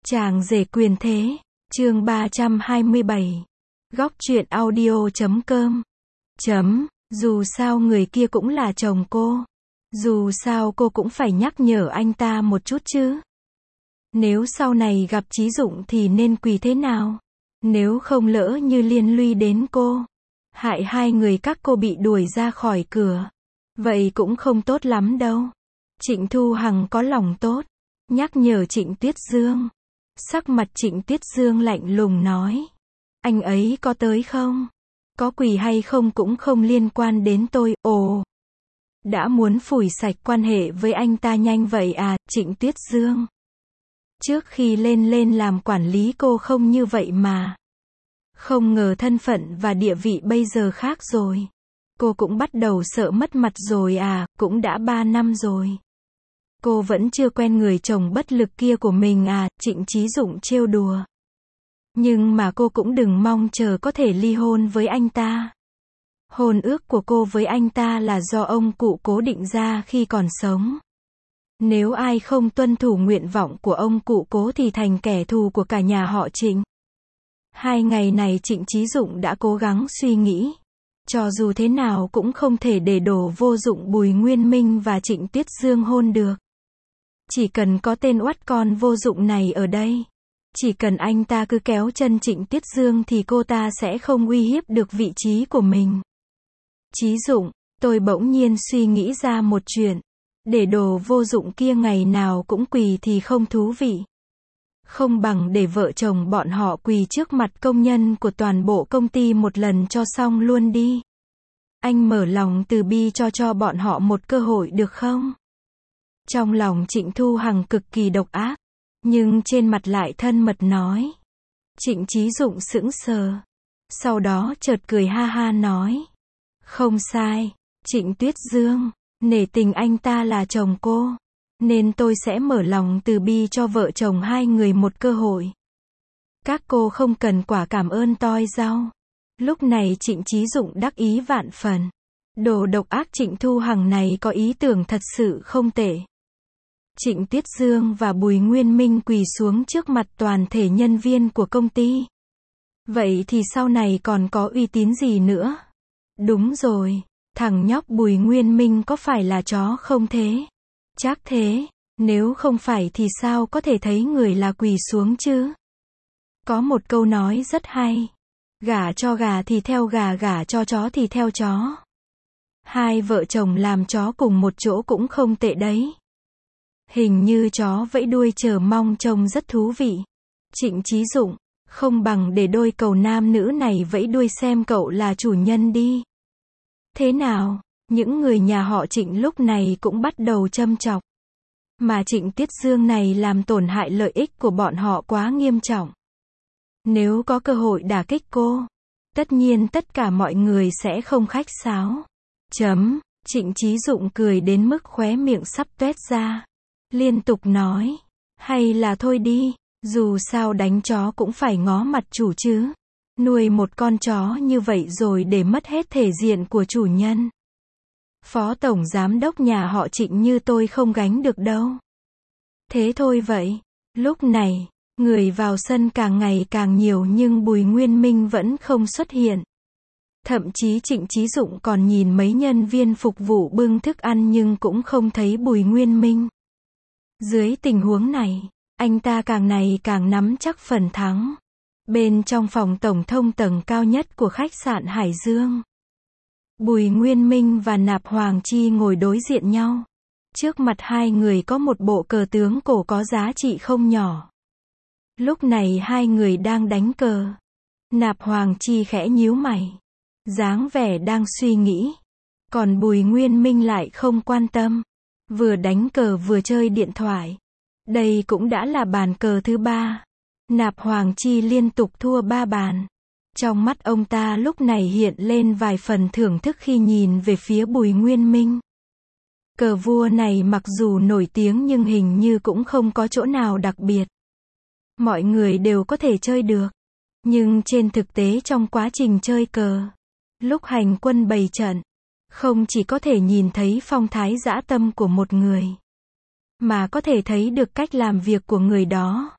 Chàng rể quyền thế, chương 327. Góc truyện audio.com. Dù sao người kia cũng là chồng cô. Dù sao cô cũng phải nhắc nhở anh ta một chút chứ. Nếu sau này gặp Chí Dụng thì nên quỳ thế nào? Nếu không lỡ như liên lụy đến cô, hại hai người các cô bị đuổi ra khỏi cửa, vậy cũng không tốt lắm đâu. Trịnh Thu Hằng có lòng tốt, nhắc nhở Trịnh Tuyết Dương. Sắc mặt Trịnh Tuyết Dương lạnh lùng nói. Anh ấy có tới không? Có quỳ hay không cũng không liên quan đến tôi. Ồ, đã muốn phủi sạch quan hệ với anh ta nhanh vậy à, Trịnh Tuyết Dương. Trước khi lên làm quản lý cô không như vậy mà. Không ngờ thân phận và địa vị bây giờ khác rồi. Cô cũng bắt đầu sợ mất mặt rồi à, cũng đã 3 năm rồi. Cô vẫn chưa quen người chồng bất lực kia của mình à, Trịnh Chí Dụng trêu đùa. Nhưng mà cô cũng đừng mong chờ có thể ly hôn với anh ta. Hôn ước của cô với anh ta là do ông cụ Cố định ra khi còn sống. Nếu ai không tuân thủ nguyện vọng của ông cụ Cố thì thành kẻ thù của cả nhà họ Trịnh. 2 ngày này Trịnh Chí Dụng đã cố gắng suy nghĩ. Cho dù thế nào cũng không thể để đổ vô dụng Bùi Nguyên Minh và Trịnh Tuyết Dương hôn được. Chỉ cần có tên oắt con vô dụng này ở đây. Chỉ cần anh ta cứ kéo chân Trịnh Tuyết Dương thì cô ta sẽ không uy hiếp được vị trí của mình. Chí Dụng, tôi bỗng nhiên suy nghĩ ra một chuyện. Để đồ vô dụng kia ngày nào cũng quỳ thì không thú vị. Không bằng để vợ chồng bọn họ quỳ trước mặt công nhân của toàn bộ công ty một lần cho xong luôn đi. Anh mở lòng từ bi cho bọn họ một cơ hội được không? Trong lòng Trịnh Thu Hằng cực kỳ độc ác, nhưng trên mặt lại thân mật nói. Trịnh Chí Dụng sững sờ. Sau đó chợt cười ha ha nói. Không sai, Trịnh Tuyết Dương, nể tình anh ta là chồng cô, nên tôi sẽ mở lòng từ bi cho vợ chồng hai người một cơ hội. Các cô không cần quả cảm ơn toi rau. Lúc này Trịnh Chí Dụng đắc ý vạn phần. Đồ độc ác Trịnh Thu Hằng này có ý tưởng thật sự không tệ. Trịnh Tuyết Dương và Bùi Nguyên Minh quỳ xuống trước mặt toàn thể nhân viên của công ty. Vậy thì sau này còn có uy tín gì nữa? Đúng rồi, thằng nhóc Bùi Nguyên Minh có phải là chó không thế? Chắc thế, nếu không phải thì sao có thể thấy người là quỳ xuống chứ? Có một câu nói rất hay. Gả cho gà thì theo gà, gả cho chó thì theo chó. Hai vợ chồng làm chó cùng một chỗ cũng không tệ đấy. Hình như chó vẫy đuôi chờ mong trông rất thú vị. Trịnh Chí Dụng, không bằng để đôi cậu nam nữ này vẫy đuôi xem cậu là chủ nhân đi. Thế nào? Những người nhà họ Trịnh lúc này cũng bắt đầu châm chọc. Mà Trịnh Tuyết Dương này làm tổn hại lợi ích của bọn họ quá nghiêm trọng. Nếu có cơ hội đả kích cô, tất nhiên tất cả mọi người sẽ không khách sáo. Trịnh Chí Dụng cười đến mức khóe miệng sắp toét ra. Liên tục nói. Hay là thôi đi, dù sao đánh chó cũng phải ngó mặt chủ chứ. Nuôi một con chó như vậy rồi để mất hết thể diện của chủ nhân. Phó tổng giám đốc nhà họ Trịnh như tôi không gánh được đâu. Thế thôi vậy. Lúc này, người vào sân càng ngày càng nhiều nhưng Bùi Nguyên Minh vẫn không xuất hiện. Thậm chí Trịnh Chí Dụng còn nhìn mấy nhân viên phục vụ bưng thức ăn nhưng cũng không thấy Bùi Nguyên Minh. Dưới tình huống này, anh ta càng ngày càng nắm chắc phần thắng. Bên trong phòng tổng thông tầng cao nhất của khách sạn Hải Dương, Bùi Nguyên Minh và Nạp Hoàng Chi ngồi đối diện nhau. Trước mặt hai người có một bộ cờ tướng cổ có giá trị không nhỏ. Lúc này hai người đang đánh cờ. Nạp Hoàng Chi khẽ nhíu mày, dáng vẻ đang suy nghĩ. Còn Bùi Nguyên Minh lại không quan tâm, vừa đánh cờ vừa chơi điện thoại. Đây cũng đã là bàn cờ thứ 3. Nạp Hoàng Chi liên tục thua 3 bàn. Trong mắt ông ta lúc này hiện lên vài phần thưởng thức khi nhìn về phía Bùi Nguyên Minh. Cờ vua này mặc dù nổi tiếng nhưng hình như cũng không có chỗ nào đặc biệt. Mọi người đều có thể chơi được. Nhưng trên thực tế trong quá trình chơi cờ, lúc hành quân bày trận, không chỉ có thể nhìn thấy phong thái dã tâm của một người, mà có thể thấy được cách làm việc của người đó.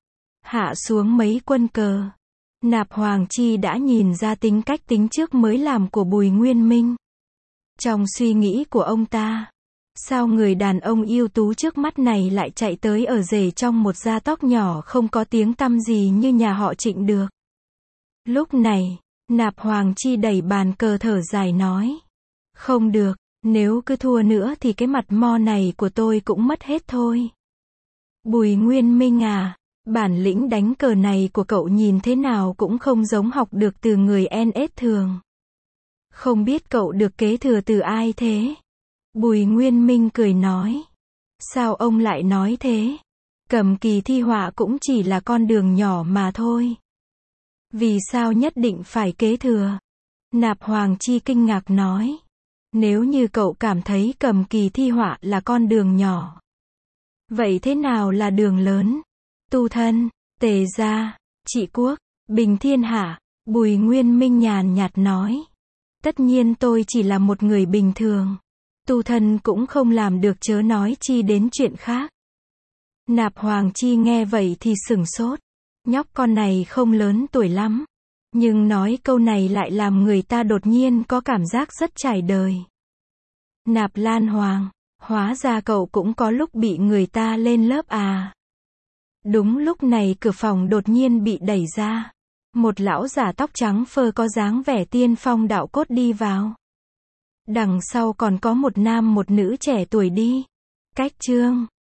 hạ xuống mấy quân cờ. Nạp Hoàng Chi đã nhìn ra tính cách tính trước mới làm của Bùi Nguyên Minh. Trong suy nghĩ của ông ta, sao người đàn ông ưu tú trước mắt này lại chạy tới ở rể trong một gia tộc nhỏ không có tiếng tăm gì như nhà họ Trịnh được. Lúc này, Nạp Hoàng Chi đẩy bàn cờ thở dài nói. Không được, nếu cứ thua nữa thì cái mặt mo này của tôi cũng mất hết thôi. Bùi Nguyên Minh à, bản lĩnh đánh cờ này của cậu nhìn thế nào cũng không giống học được từ người NS thường. Không biết cậu được kế thừa từ ai thế? Bùi Nguyên Minh cười nói. Sao ông lại nói thế? Cầm kỳ thi họa cũng chỉ là con đường nhỏ mà thôi. Vì sao nhất định phải kế thừa? Nạp Hoàng Chi kinh ngạc nói. Nếu như cậu cảm thấy cầm kỳ thi họa là con đường nhỏ, vậy thế nào là đường lớn? Tu thân, Tề gia, trị quốc, bình thiên hạ. Bùi Nguyên Minh nhàn nhạt nói. Tất nhiên tôi chỉ là một người bình thường. Tu thân cũng không làm được chớ nói chi đến chuyện khác. Nạp Hoàng Chi nghe vậy thì sửng sốt. Nhóc con này không lớn tuổi lắm, nhưng nói câu này lại làm người ta đột nhiên có cảm giác rất trải đời. Nạp Lan Hoàng, hóa ra cậu cũng có lúc bị người ta lên lớp à. Đúng lúc này cửa phòng đột nhiên bị đẩy ra. Một lão giả tóc trắng phơ có dáng vẻ tiên phong đạo cốt đi vào. Đằng sau còn có một nam một nữ trẻ tuổi đi. Cách chương